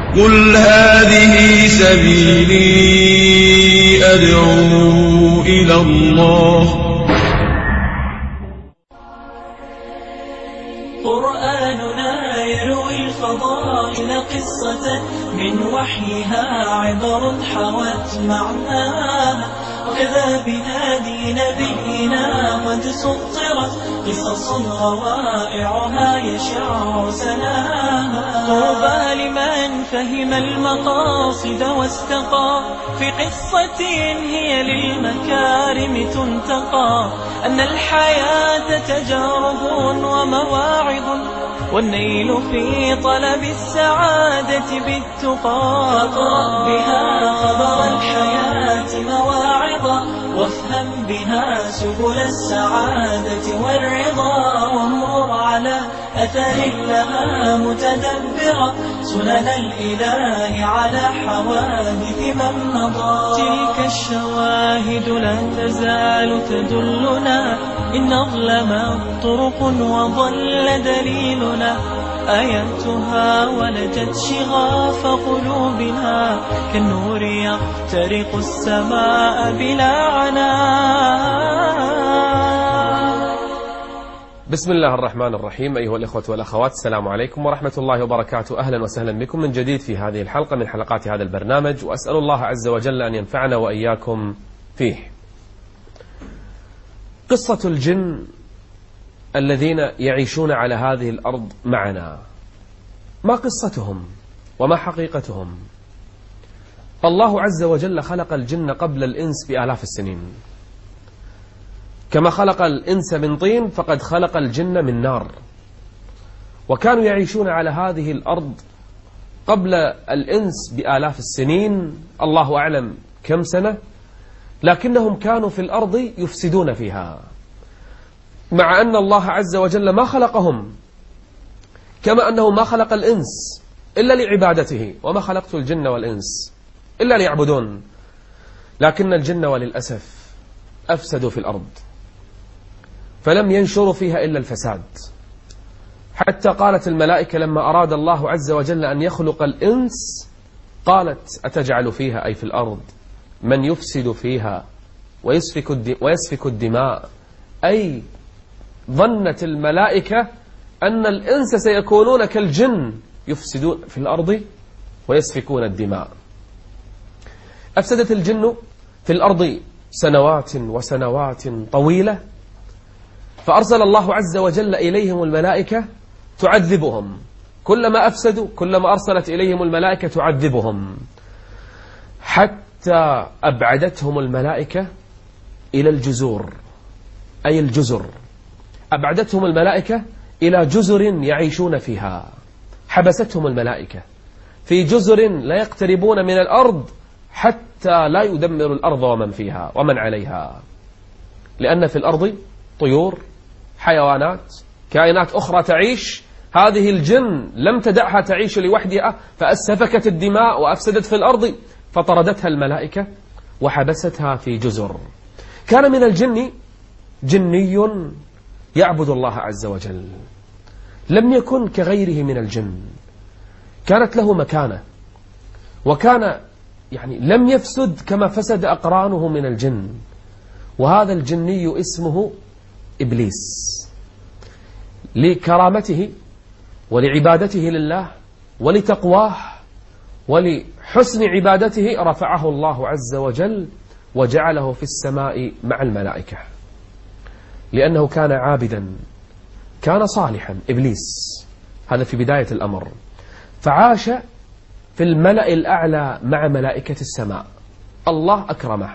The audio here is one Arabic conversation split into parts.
قل هذه سبيلي أدعو إلى الله. قرآننا يروي الفضائل قصة من وحيها عبر حوت معناها، وكذا بهادي نبينا قد سطرت قصص روائعها يشع سناها. طوبى لمن فهم المقاصد واستقى في قصة هي للمكارم تنتقى، أن الحياة تجارب ومواعظ، والنيل في طلب السعادة بالتقى. فاقرأ بها خبر الحياة مواعظا، وافهم بها سبل السعادة والرضا، وامر على أثر لها متدبرا سنن الإله على حوادث من مضى. تلك الشواهد لا تزال تدلنا إن أظلمت طرق وضل دليلنا، آياتها ولجت شغاف قلوبنا كالنور يخترق السماء بلا عناء. بسم الله الرحمن الرحيم. أيها الإخوة والأخوات، السلام عليكم ورحمة الله وبركاته. أهلا وسهلا بكم من جديد في هذه الحلقة من حلقات هذا البرنامج، وأسأل الله عز وجل أن ينفعنا وإياكم فيه. قصة الجن الذين يعيشون على هذه الأرض معنا، ما قصتهم وما حقيقتهم؟ الله عز وجل خلق الجن قبل الإنس بآلاف السنين، كما خلق الإنس من طين فقد خلق الجن من نار، وكانوا يعيشون على هذه الأرض قبل الإنس بآلاف السنين، الله أعلم كم سنة، لكنهم كانوا في الأرض يفسدون فيها، مع أن الله عز وجل ما خلقهم، كما أنه ما خلق الإنس إلا لعبادته، وما خلقت الجن والإنس إلا ليعبدون، لكن الجن وللأسف أفسدوا في الأرض، فلم ينشروا فيها إلا الفساد، حتى قالت الملائكة لما أراد الله عز وجل أن يخلق الإنس قالت أتجعل فيها، أي في الأرض، من يفسد فيها ويسفك الدماء، أي ظنت الملائكة أن الإنس سيكونون كالجن يفسدون في الأرض ويسفكون الدماء. أفسدت الجن في الأرض سنوات وسنوات طويلة، فأرسل الله عز وجل إليهم الملائكة تعذبهم، كلما أفسدوا كلما أرسلت إليهم الملائكة تعذبهم، حتى أبعدتهم الملائكة إلى الجزر، أي الجزر، أبعدتهم الملائكة إلى جزر يعيشون فيها، حبستهم الملائكة في جزر لا يقتربون من الأرض حتى لا يدمروا الأرض ومن فيها ومن عليها، لأن في الأرض طيور، حيوانات، كائنات أخرى تعيش، هذه الجن لم تدعها تعيش لوحدها، فأسفكت الدماء وأفسدت في الأرض، فطردتها الملائكة وحبستها في جزر. كان من الجن جني يعبد الله عز وجل، لم يكن كغيره من الجن، كانت له مكانة، وكان لم يفسد كما فسد أقرانه من الجن، وهذا الجني اسمه إبليس، لكرامته ولعبادته لله ولتقواه ولحسن عبادته رفعه الله عز وجل وجعله في السماء مع الملائكة، لأنه كان عابدا، كان صالحا إبليس، هذا في بداية الأمر، فعاش في الملأ الأعلى مع ملائكة السماء، الله أكرمه،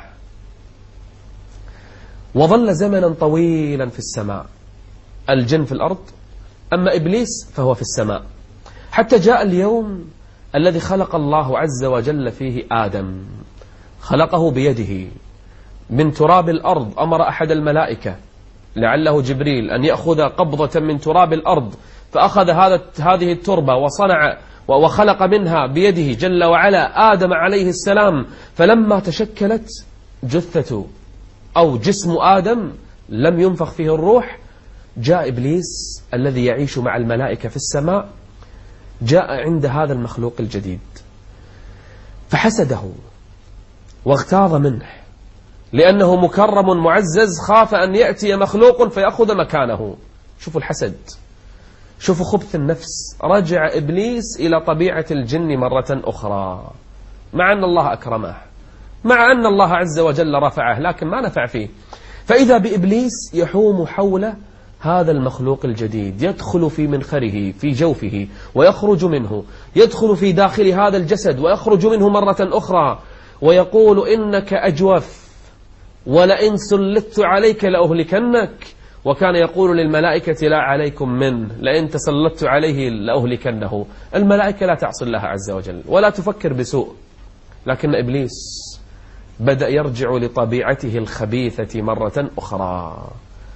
وظل زمنا طويلا في السماء، الجن في الأرض، أما إبليس فهو في السماء، حتى جاء اليوم الذي خلق الله عز وجل فيه آدم، خلقه بيده من تراب الأرض، أمر أحد الملائكة لعله جبريل أن يأخذ قبضة من تراب الأرض، فأخذ هذه التربة وصنع وخلق منها بيده جل وعلا آدم عليه السلام، فلما تشكلت جثة أو جسم آدم لم ينفخ فيه الروح، جاء إبليس الذي يعيش مع الملائكة في السماء، جاء عند هذا المخلوق الجديد فحسده واغتاظ منه، لأنه مكرم معزز، خاف أن يأتي مخلوق فيأخذ مكانه. شوفوا الحسد، شوفوا خبث النفس. رجع إبليس إلى طبيعة الجن مرة أخرى، مع أن الله أكرمه، مع أن الله عز وجل رفعه، لكن ما نفع فيه. فإذا بإبليس يحوم حول هذا المخلوق الجديد، يدخل في منخره في جوفه ويخرج منه، يدخل في داخل هذا الجسد ويخرج منه مرة أخرى، ويقول إنك أجوف، ولئن سلطت عليك لأهلكنك. وكان يقول للملائكة لا عليكم منه، لئن تسلطت عليه لأهلكنه. الملائكة لا تعصي الله عز وجل ولا تفكر بسوء، لكن إبليس بدأ يرجع لطبيعته الخبيثة مرة أخرى،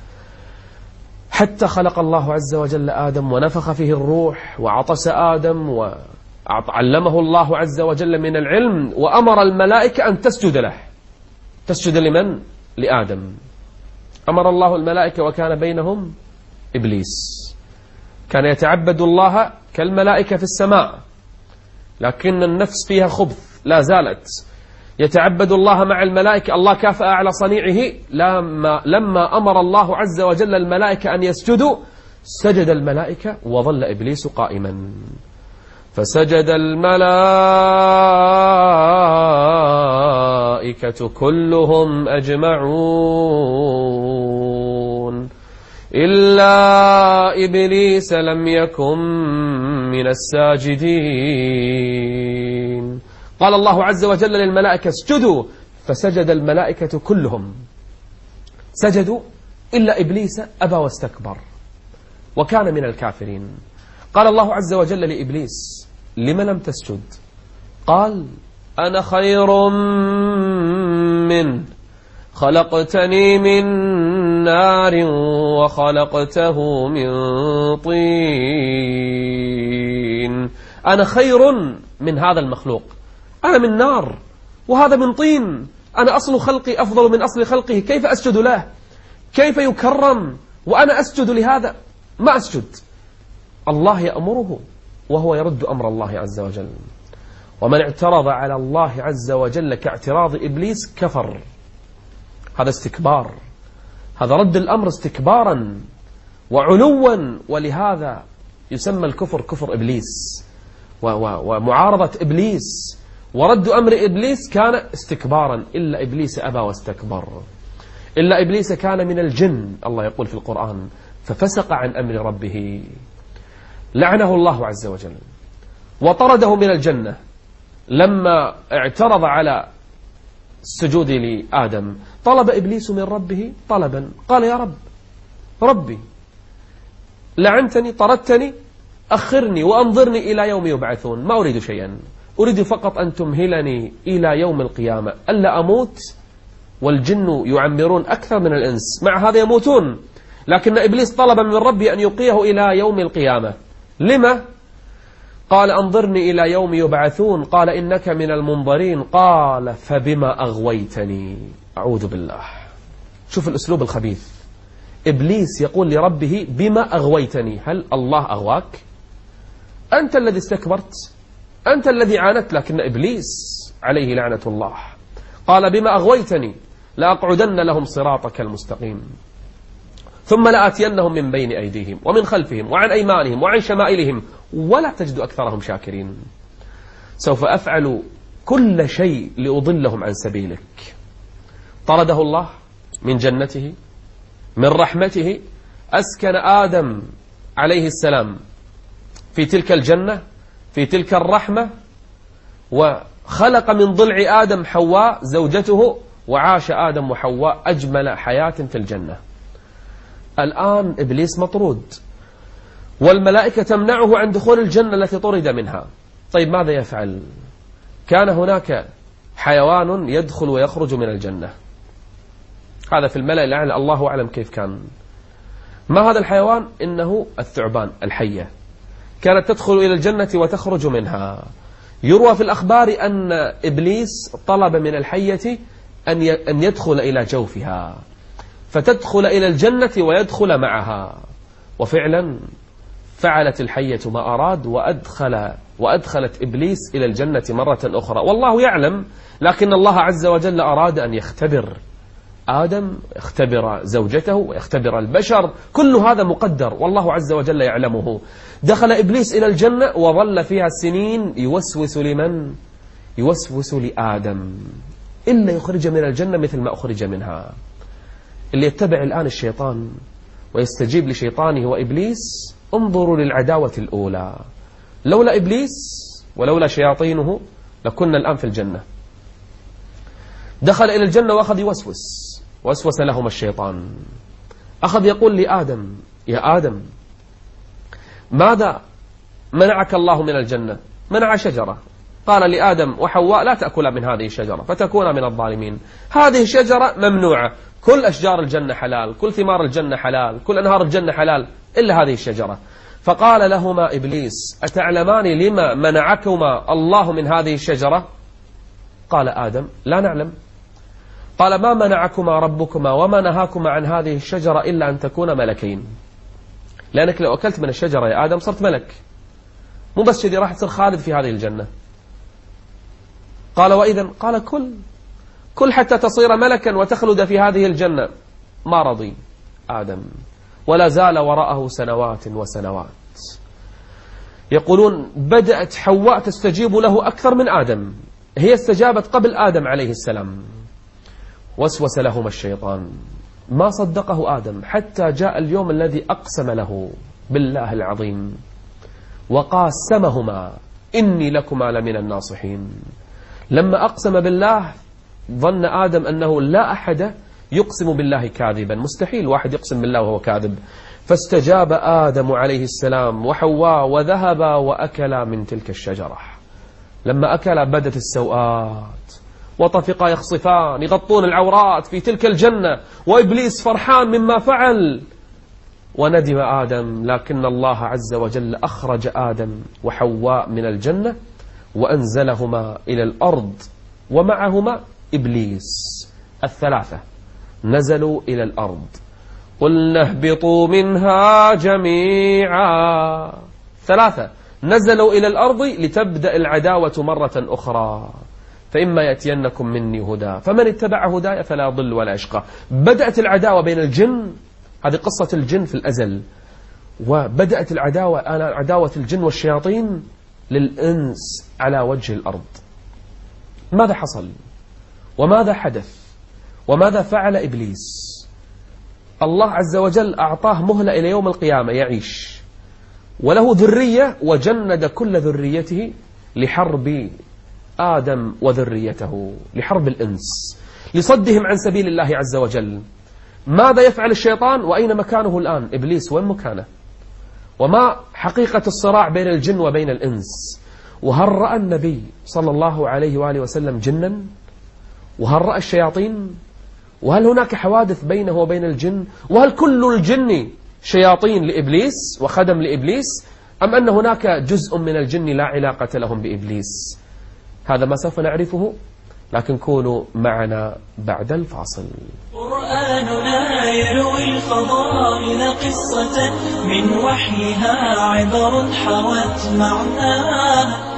حتى خلق الله عز وجل آدم ونفخ فيه الروح وعطس آدم وعلمه الله عز وجل من العلم، وأمر الملائكة أن تسجد له. تسجد لمن؟ لآدم. أمر الله الملائكة وكان بينهم إبليس، كان يتعبد الله كالملائكة في السماء، لكن النفس فيها خبث لا زالت. يتعبد الله مع الملائكة، الله كافأ على صنيعه. لما أمر الله عز وجل الملائكة أن يسجدوا، سجد الملائكة وظل إبليس قائما، فسجد الملائكة كلهم أجمعون إلا إبليس لم يكن من الساجدين. قال الله عز وجل للملائكة اسجدوا، فسجد الملائكة كلهم، سجدوا إلا إبليس أبى واستكبر وكان من الكافرين. قال الله عز وجل لإبليس لم لم تسجد؟ قال أنا خير منه، خلقتني من نار وخلقته من طين. أنا خير من هذا المخلوق، أنا من نار وهذا من طين، أنا أصل خلقي أفضل من أصل خلقه، كيف أسجد له؟ كيف يكرم وأنا أسجد لهذا؟ ما أسجد. الله يأمره وهو يرد أمر الله عز وجل. ومن اعترض على الله عز وجل كاعتراض إبليس كفر. هذا استكبار، هذا رد الأمر استكبارا وعلوا، ولهذا يسمى الكفر كفر إبليس، ومعارضة إبليس ورد أمر إبليس كان استكبارا. إلا إبليس أبى واستكبر، إلا إبليس كان من الجن. الله يقول في القرآن ففسق عن أمر ربه، لعنه الله عز وجل وطرده من الجنة لما اعترض على السجود لآدم. طلب إبليس من ربه طلبا، قال يا رب، ربي لعنتني طردتني، أخرني وأنظرني إلى يوم يبعثون، ما أريد شيئا، أريد فقط أن تمهلني إلى يوم القيامة، ألا أموت والجن يعمرون أكثر من الإنس، مع هذا يموتون. لكن إبليس طلب من ربي أن يقيه إلى يوم القيامة. لما؟ قال أنظرني إلى يوم يبعثون، قال إنك من المنظرين، قال فبما أغويتني. أعوذ بالله. شوف الأسلوب الخبيث. إبليس يقول لربه بما أغويتني. هل الله أغواك؟ أنت الذي استكبرت، أنت الذي عاندت. لكن إبليس عليه لعنة الله قال بما أغويتني لأقعدن لهم صراطك المستقيم ثم لآتينهم من بين أيديهم ومن خلفهم وعن أيمانهم وعن شمائلهم ولا تجد أكثرهم شاكرين. سوف أفعل كل شيء لأضلهم عن سبيلك. طرده الله من جنته، من رحمته. أسكن آدم عليه السلام في تلك الجنة، في تلك الرحمة، وخلق من ضلع آدم حواء زوجته، وعاش آدم وحواء أجمل حياة في الجنة. الآن إبليس مطرود والملائكة تمنعه عن دخول الجنة التي طرد منها. طيب ماذا يفعل؟ كان هناك حيوان يدخل ويخرج من الجنة، هذا في الملأ الأعلى، الله أعلم كيف كان. ما هذا الحيوان؟ إنه الثعبان، الحية، كانت تدخل إلى الجنة وتخرج منها. يروى في الأخبار أن إبليس طلب من الحية أن يدخل إلى فتدخل إلى الجنة ويدخل معها، وفعلا فعلت الحية ما أراد وأدخلت إبليس إلى الجنة مرة أخرى، والله يعلم، لكن الله عز وجل أراد أن يختبر آدم، يختبر زوجته ويختبر البشر، كل هذا مقدر والله عز وجل يعلمه. دخل إبليس إلى الجنة وظل فيها سنين يوسوس لمن؟ يوسوس لآدم، إلا يخرج من الجنة مثل ما أخرج منها. اللي يتبع الآن الشيطان ويستجيب لشيطانه وإبليس، انظروا للعداوة الأولى. لولا إبليس ولولا شياطينه لكنا الآن في الجنة. دخل إلى الجنة وأخذ وسوس لهما الشيطان، أخذ يقول لآدم: يا آدم، ماذا منعك الله من الجنة؟ منع شجرة، قال لآدم وحواء: لا تأكلا من هذه الشجرة فتكونا من الظالمين. هذه الشجرة ممنوعة، كل أشجار الجنة حلال، كل ثمار الجنة حلال، كل أنهار الجنة حلال إلا هذه الشجرة. فقال لهما إبليس: أتعلمان لما منعكما الله من هذه الشجرة؟ قال آدم: لا نعلم. قال: ما منعكما ربكما وما نهاكما عن هذه الشجرة إلا أن تكونا ملكين، لأنك لو أكلت من الشجرة يا آدم صرت ملك، مو بس كذي راح تصير خالد في هذه الجنة. قال: وإذن؟ قال: كل حتى تصير ملكا وتخلد في هذه الجنة. ما رضي آدم، ولا زال وراءه سنوات وسنوات. يقولون بدأت حواء تستجيب له أكثر من آدم، هي استجابت قبل آدم عليه السلام. وسوس لهما الشيطان، ما صدقه آدم حتى جاء اليوم الذي أقسم له بالله العظيم وقاسمهما: إني لكما لمن الناصحين. لما أقسم بالله ظن آدم أنه لا أحد يقسم بالله كاذبا، مستحيل واحد يقسم بالله وهو كاذب. فاستجاب آدم عليه السلام وحواء وذهبا وأكلا من تلك الشجرة. لما أكلا بدت السوءات وطفقا يخصفان يغطون العورات في تلك الجنة، وإبليس فرحان مما فعل. وندم آدم، لكن الله عز وجل أخرج آدم وحواء من الجنة وأنزلهما إلى الأرض ومعهما إبليس. الثلاثة نزلوا إلى الأرض. قلنا اهبطوا منها جميعا. ثلاثة نزلوا إلى الأرض لتبدأ العداوة مرة أخرى. فإما يأتينكم مني هدى فمن اتبع هداي فلا يضل ولا يشقى. بدأت العداوة بين الجن، هذه قصة الجن في الأزل، وبدأت عداوة الجن والشياطين للإنس على وجه الأرض. ماذا حصل وماذا حدث وماذا فعل إبليس؟ الله عز وجل أعطاه مهلة إلى يوم القيامة يعيش، وله ذرية، وجند كل ذريته لحرب آدم وذريته، لحرب الإنس، لصدهم عن سبيل الله عز وجل. ماذا يفعل الشيطان وأين مكانه الآن؟ إبليس وين مكانه؟ وما حقيقة الصراع بين الجن وبين الإنس؟ وهل رأى النبي صلى الله عليه وآله وسلم جنا؟ وهل رأى الشياطين؟ وهل هناك حوادث بينه وبين الجن؟ وهل كل الجن شياطين لإبليس وخدم لإبليس، أم أن هناك جزء من الجن لا علاقة لهم بإبليس؟ هذا ما سوف نعرفه، لكن كونوا معنا بعد الفاصل. قرآننا يروي الفضائل قصة من وحيها عبر حوت معناها.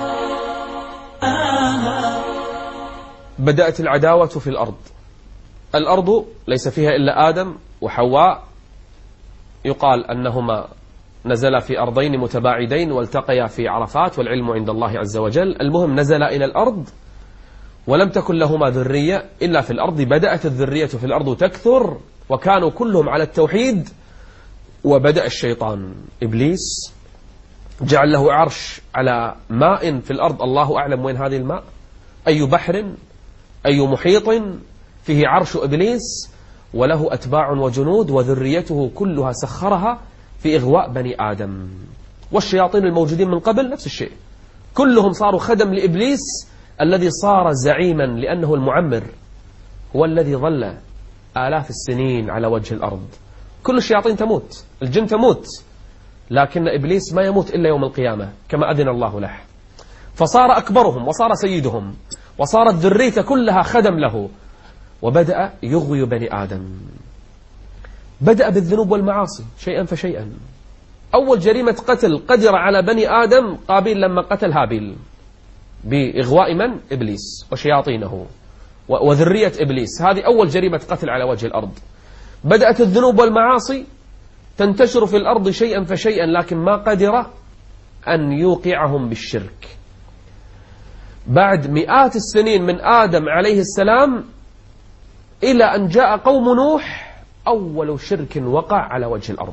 بدأت العداوة في الأرض. الأرض ليس فيها إلا آدم وحواء، يقال أنهما نزلا في أرضين متباعدين والتقيا في عرفات، والعلم عند الله عز وجل. المهم نزلا إلى الأرض ولم تكن لهما ذرية إلا في الأرض. بدأت الذرية في الأرض تكثر وكانوا كلهم على التوحيد. وبدأ الشيطان إبليس جعل له عرش على ماء في الأرض، الله أعلم وين هذه الماء، أي بحر أي محيط، فيه عرش إبليس وله أتباع وجنود، وذريته كلها سخرها في إغواء بني آدم. والشياطين الموجودين من قبل نفس الشيء، كلهم صاروا خدم لإبليس الذي صار زعيما، لأنه المعمر، هو الذي ظل آلاف السنين على وجه الأرض. كل الشياطين تموت، الجن تموت، لكن إبليس ما يموت إلا يوم القيامة كما أذن الله له. فصار أكبرهم وصار سيدهم، وصارت ذريته كلها خدم له، وبدأ يغوي بني آدم. بدأ بالذنوب والمعاصي شيئا فشيئا، أول جريمة قتل قدر على بني آدم قابيل لما قتل هابيل بإغواء من؟ إبليس وشياطينه وذرية إبليس. هذه أول جريمة قتل على وجه الأرض. بدأت الذنوب والمعاصي تنتشر في الأرض شيئا فشيئا، لكن ما قدر أن يوقعهم بالشرك. بعد مئات السنين من آدم عليه السلام إلى أن جاء قوم نوح، أول شرك وقع على وجه الأرض.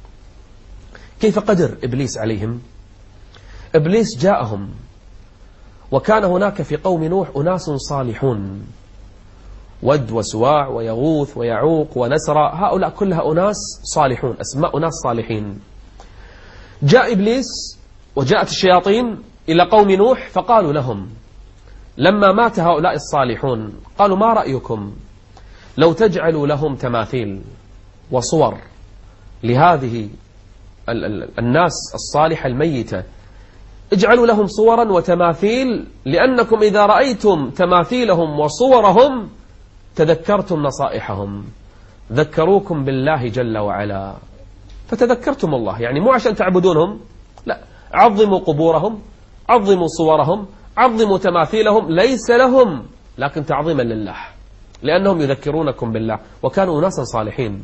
كيف قدر إبليس عليهم؟ إبليس جاءهم، وكان هناك في قوم نوح أناس صالحون، ود وسواع ويغوث ويعوق ونسرى، هؤلاء كلها أناس صالحون، أسماء أناس صالحين. جاء إبليس وجاءت الشياطين إلى قوم نوح فقالوا لهم لما مات هؤلاء الصالحون، قالوا ما رأيكم لو تجعلوا لهم تماثيل وصور لهذه الناس الصالحة الميتة، اجعلوا لهم صورا وتماثيل، لأنكم إذا رأيتم تماثيلهم وصورهم تذكرتم نصائحهم، ذكروكم بالله جل وعلا فتذكرتم الله. يعني مو عشان تعبدونهم، لا، عظموا قبورهم، عظموا صورهم، عظموا تماثيلهم، ليس لهم لكن تعظيما لله، لأنهم يذكرونكم بالله. وكانوا ناسا صالحين،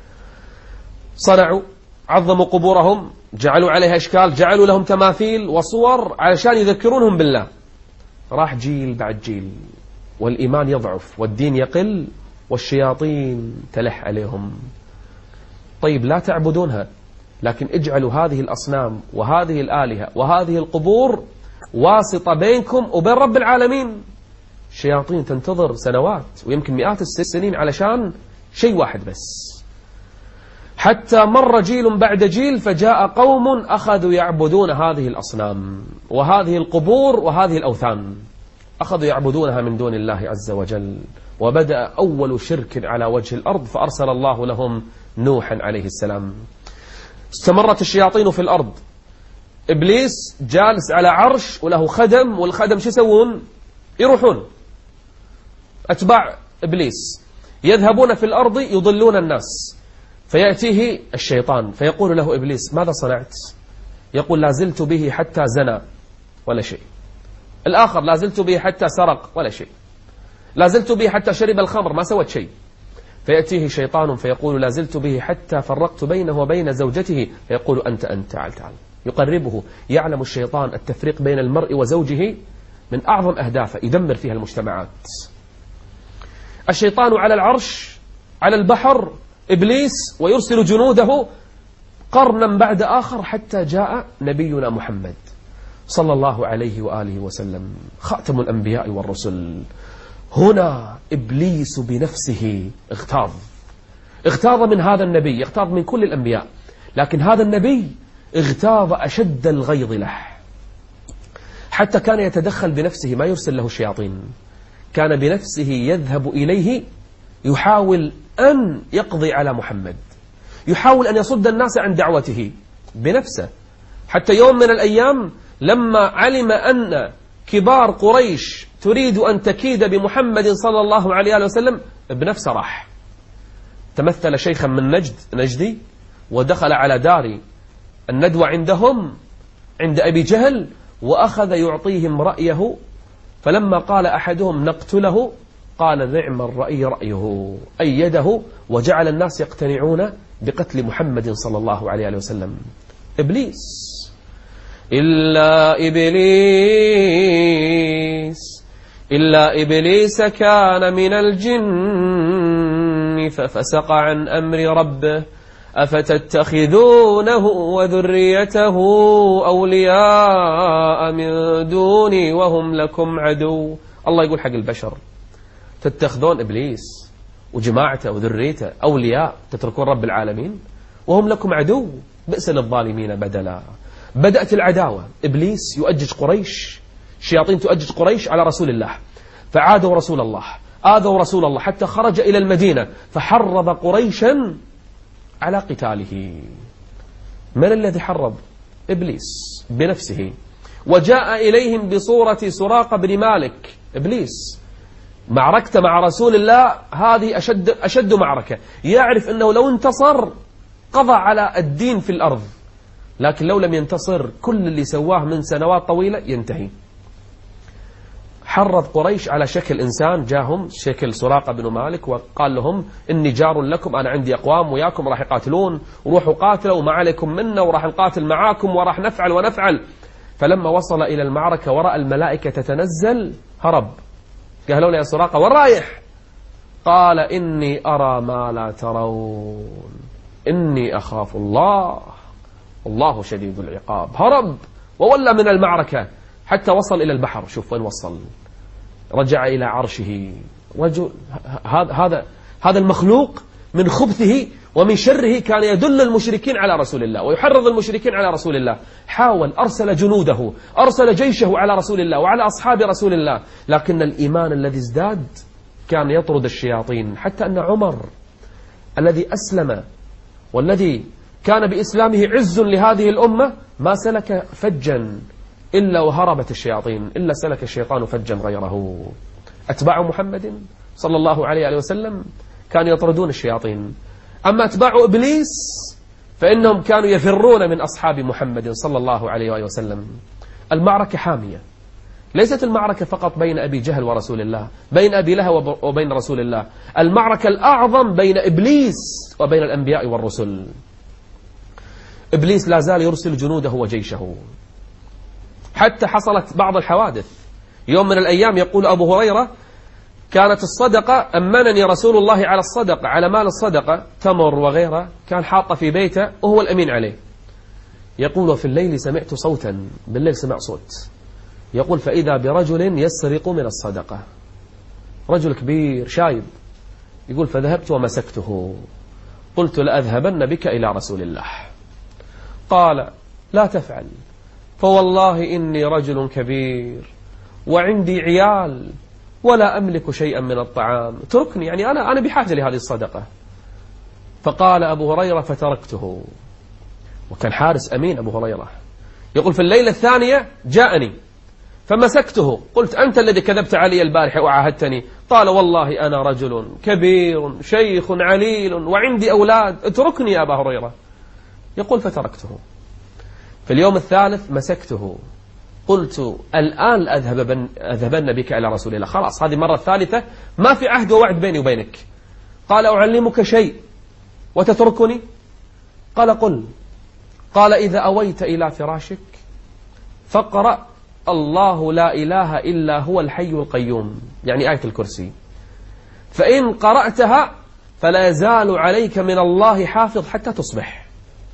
صنعوا عظموا قبورهم، جعلوا عليها أشكال، جعلوا لهم تماثيل وصور علشان يذكرونهم بالله. راح جيل بعد جيل والإيمان يضعف والدين يقل والشياطين تلح عليهم. طيب لا تعبدونها، لكن اجعلوا هذه الأصنام وهذه الآلهة وهذه القبور واسطة بينكم وبين رب العالمين. الشياطين تنتظر سنوات ويمكن مئات السنين علشان شيء واحد بس، حتى مر جيل بعد جيل فجاء قوم أخذوا يعبدون هذه الأصنام وهذه القبور وهذه الأوثان، أخذوا يعبدونها من دون الله عز وجل، وبدأ أول شرك على وجه الأرض، فأرسل الله لهم نوحا عليه السلام. استمرت الشياطين في الأرض، إبليس جالس على عرش وله خدم، والخدم شو يسوون؟ يروحون أتباع إبليس يذهبون في الأرض يضلون الناس، فيأتيه الشيطان فيقول له إبليس ماذا صنعت؟ يقول لازلت به حتى زنى ولا شيء، الآخر لازلت به حتى سرق ولا شيء، لازلت به حتى شرب الخمر ما سوت شيء. فيأتيه شيطان فيقول لازلت به حتى فرقت بينه وبين زوجته، فيقول أنت تعال تعال، يقربه. يعلم الشيطان التفريق بين المرء وزوجه من أعظم أهدافه، يدمر فيها المجتمعات. الشيطان على العرش على البحر، إبليس ويرسل جنوده قرنا بعد آخر حتى جاء نبينا محمد صلى الله عليه وآله وسلم خاتم الأنبياء والرسل. هنا إبليس بنفسه اغتاظ من هذا النبي، اغتاظ من كل الأنبياء، لكن هذا النبي اغتاظ أشد الغيظ له، حتى كان يتدخل بنفسه، ما يرسل له الشياطين، كان بنفسه يذهب إليه يحاول أن يقضي على محمد، يحاول أن يصد الناس عن دعوته بنفسه. حتى يوم من الأيام لما علم أن كبار قريش تريد أن تكيد بمحمد صلى الله عليه وسلم، بنفسه راح تمثل شيخا من نجدي ودخل على دار الندوة عندهم عند أبي جهل، وأخذ يعطيهم رأيه. فلما قال أحدهم نقتله قال نعم الرأي رأيه، أيده وجعل الناس يقتنعون بقتل محمد صلى الله عليه وسلم. إبليس إلا إبليس كان من الجن ففسق عن أمر ربه أفتتخذونه وذريته أولياء من دوني وهم لكم عدو. الله يقول حق البشر تتخذون إبليس وجماعته وذريته أولياء، تتركون رب العالمين وهم لكم عدو، بئس للظالمين بدلا. بدأت العداوة، إبليس يؤجج قريش، الشياطين تؤجج قريش على رسول الله، فعادوا رسول الله، آذوا رسول الله حتى خرج إلى المدينة، فحرض قريشا على قتاله. من الذي حرض؟ إبليس بنفسه، وجاء إليهم بصورة سراقة بن مالك. إبليس معركته مع رسول الله هذه أشد معركة، يعرف أنه لو انتصر قضى على الدين في الأرض، لكن لو لم ينتصر كل اللي سواه من سنوات طويلة ينتهي. حرض قريش على شكل إنسان، جاهم شكل سراقة بن مالك وقال لهم إني جار لكم، أنا عندي أقوام وياكم راح يقاتلون، وروحوا قاتلوا وما عليكم منا وراح نقاتل معاكم وراح نفعل ونفعل. فلما وصل إلى المعركة ورأى الملائكة تتنزل هرب. قالوا له يا سراقة وين رايح؟ قال إني أرى ما لا ترون، إني أخاف الله، الله شديد العقاب. هرب وولى من المعركة حتى وصل إلى البحر. شوف وين وصل، رجع إلى عرشه. رجل هذا المخلوق من خبثه ومن شره كان يدل المشركين على رسول الله ويحرض المشركين على رسول الله. حاول، أرسل جنوده، أرسل جيشه على رسول الله وعلى أصحاب رسول الله، لكن الإيمان الذي ازداد كان يطرد الشياطين. حتى أن عمر الذي أسلم والذي كان بإسلامه عز لهذه الأمة ما سلك فجا إلا وهربت الشياطين، إلا سلك الشيطان فجا غيره. أتباع محمد صلى الله عليه وسلم كانوا يطردون الشياطين، أما أتباع إبليس فإنهم كانوا يفرون من أصحاب محمد صلى الله عليه وسلم. المعركة حامية، ليست المعركة فقط بين أبي جهل ورسول الله، بين أبي لهب وبين رسول الله، المعركة الأعظم بين إبليس وبين الأنبياء والرسل. إبليس لا زال يرسل جنوده وجيشه، حتى حصلت بعض الحوادث. يوم من الأيام يقول أبو هريرة كانت الصدقة، أمنني رسول الله على الصدقة، على مال الصدقة، تمر وغيرها، كان حاطة في بيته وهو الأمين عليه. يقول في الليل سمعت صوتا، بالليل سمع صوت، يقول فإذا برجل يسرق من الصدقة، رجل كبير شايب. يقول فذهبت ومسكته، قلت لأذهبن بك إلى رسول الله. قال لا تفعل، فوالله إني رجل كبير وعندي عيال ولا أملك شيئا من الطعام، اتركني، يعني أنا بحاجة لهذه الصدقة. فقال أبو هريرة فتركته، وكان حارس أمين أبو هريرة. يقول في الليلة الثانية جاءني فمسكته، قلت أنت الذي كذبت علي البارحة وعاهدتني. قال والله أنا رجل كبير شيخ عليل وعندي أولاد، اتركني يا أبا هريرة. يقول فتركته. في اليوم الثالث مسكته، قلت الآن أذهبن بك إلى رسول الله، خلاص هذه المرة الثالثة ما في عهد ووعد بيني وبينك. قال أعلمك شيء وتتركني؟ قال قل. قال إذا أويت إلى فراشك فاقرأ الله لا إله إلا هو الحي القيوم، يعني آية الكرسي، فإن قرأتها فلا يزال عليك من الله حافظ حتى تصبح.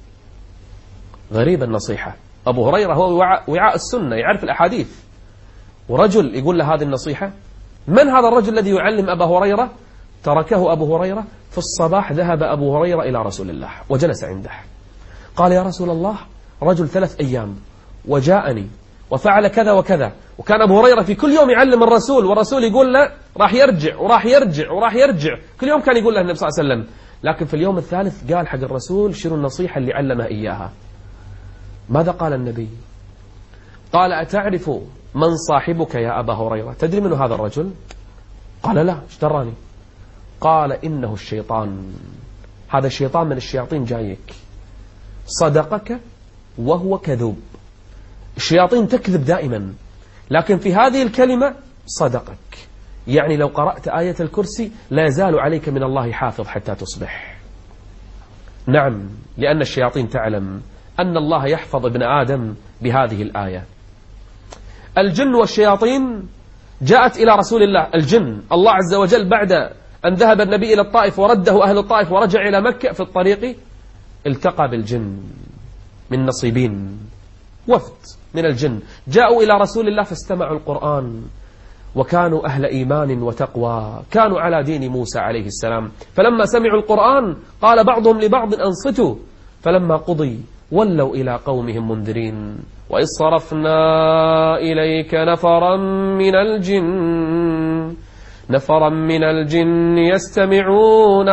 غريب النصيحة. أبو هريرة هو وعاء السنة، يعرف الأحاديث، ورجل يقول له هذه النصيحة. من هذا الرجل الذي يعلم أبا هريرة؟ تركه أبو هريرة في الصباح، ذهب أبو هريرة إلى رسول الله وجلس عنده. قال يا رسول الله رجل 3 أيام وجاءني وفعل كذا وكذا. وكان أبو هريرة في كل يوم يعلم الرسول، والرسول يقول له راح يرجع وراح يرجع وراح يرجع، كل يوم كان يقول له النبي صلى الله عليه وسلم. لكن في اليوم الثالث قال حق الرسول شنو النصيحة اللي علمه إياها. ماذا قال النبي؟ قال أتعرف من صاحبك يا أبا هريرة؟ تدري من هذا الرجل؟ قال لا، ايش دراني؟ قال إنه الشيطان، هذا الشيطان من الشياطين جايك، صدقك وهو كذوب. الشياطين تكذب دائما، لكن في هذه الكلمة صدقك، يعني لو قرأت آية الكرسي لا يزال عليك من الله حافظ حتى تصبح. نعم، لأن الشياطين تعلم أن الله يحفظ ابن آدم بهذه الآية. الجن والشياطين جاءت إلى رسول الله. الجن الله عز وجل بعد أن ذهب النبي إلى الطائف ورده أهل الطائف ورجع إلى مكة، في الطريق التقى بالجن من نصيبين، وفد من الجن جاءوا إلى رسول الله فاستمعوا القرآن، وكانوا أهل إيمان وتقوى، كانوا على دين موسى عليه السلام. فلما سمعوا القرآن قال بعضهم لبعض أنصتوا، فلما قضي ولوا إلى قومهم منذرين. وإذ صرفنا إليك نفرا من الجن يستمعون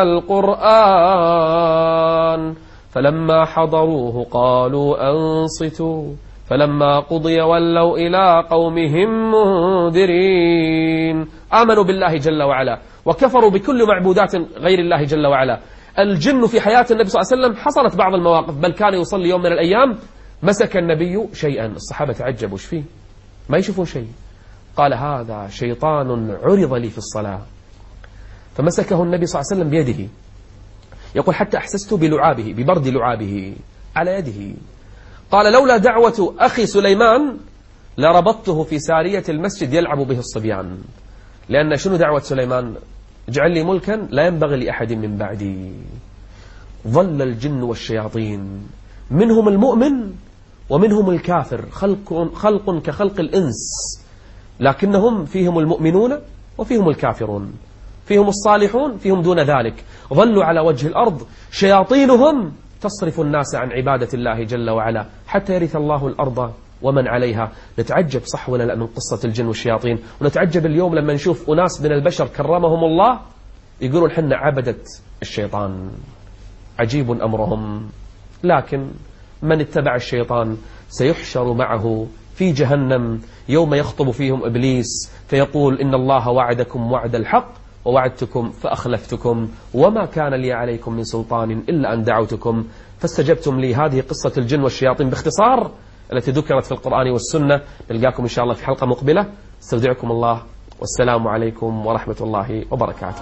القرآن فلما حضروه قالوا أنصتوا فلما قضي ولوا إلى قومهم منذرين. آمنوا بالله جل وعلا وكفروا بكل معبودات غير الله جل وعلا. الجن في حياة النبي صلى الله عليه وسلم حصلت بعض المواقف، بل كان يصلي يوم من الأيام مسك النبي شيئا، الصحابة تعجبوا وش فيه، ما يشوفون شيء. قال هذا شيطان عرض لي في الصلاة. فمسكه النبي صلى الله عليه وسلم بيده، يقول حتى أحسست بلعابه، ببرد لعابه على يده. قال لولا دعوة أخي سليمان لربطته في سارية المسجد يلعب به الصبيان. لأن شنو دعوة سليمان؟ اجعل لي ملكا لا ينبغي لأحد من بعدي. ظل الجن والشياطين منهم المؤمن ومنهم الكافر، خلق كخلق الإنس، لكنهم فيهم المؤمنون وفيهم الكافرون، فيهم الصالحون فيهم دون ذلك. ظلوا على وجه الأرض شياطينهم تصرف الناس عن عبادة الله جل وعلا حتى يرث الله الأرض ومن عليها. نتعجب صح ولا لا من قصة الجن والشياطين، ونتعجب اليوم لما نشوف أناس من البشر كرمهم الله يقولون حنا عبدة الشيطان. عجيب أمرهم. لكن من اتبع الشيطان سيحشر معه في جهنم يوم يخطب فيهم إبليس فيقول إن الله وعدكم وعد الحق ووعدتكم فأخلفتكم وما كان لي عليكم من سلطان إلا أن دعوتكم فاستجبتم لي. هذه قصة الجن والشياطين باختصار التي ذكرت في القرآن والسنة. نلقاكم إن شاء الله في حلقة مقبلة. استودعكم الله والسلام عليكم ورحمة الله وبركاته.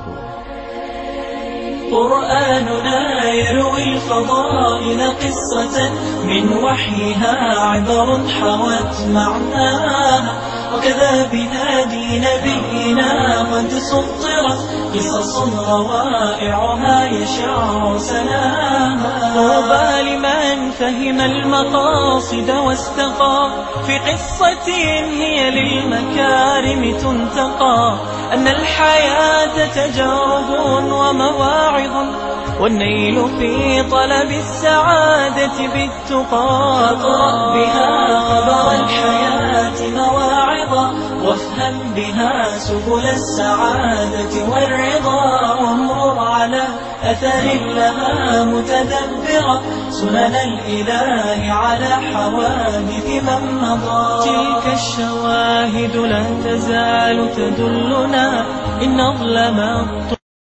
قرآننا يروي الفضائل قصة من وحيها عبر حوت معناها، وكذا بهادي نبينا قد سطرت قصص روائعها يشع سلاما. طوبى لمن فهم المقاصد واستقى في قصة هي للمكارم تنتقى، أن الحياة تجارب ومواعظ والنيل في طلب السعادة بالتقى. فاقرأ بها خبر الحياة مواعظا وافهم بها سبل السعادة والرضا، وامرر على أثر لها متدبرا سنن الإله على حوادث من مضى. تلك الشواهد لا تزال تدلنا إن أظلم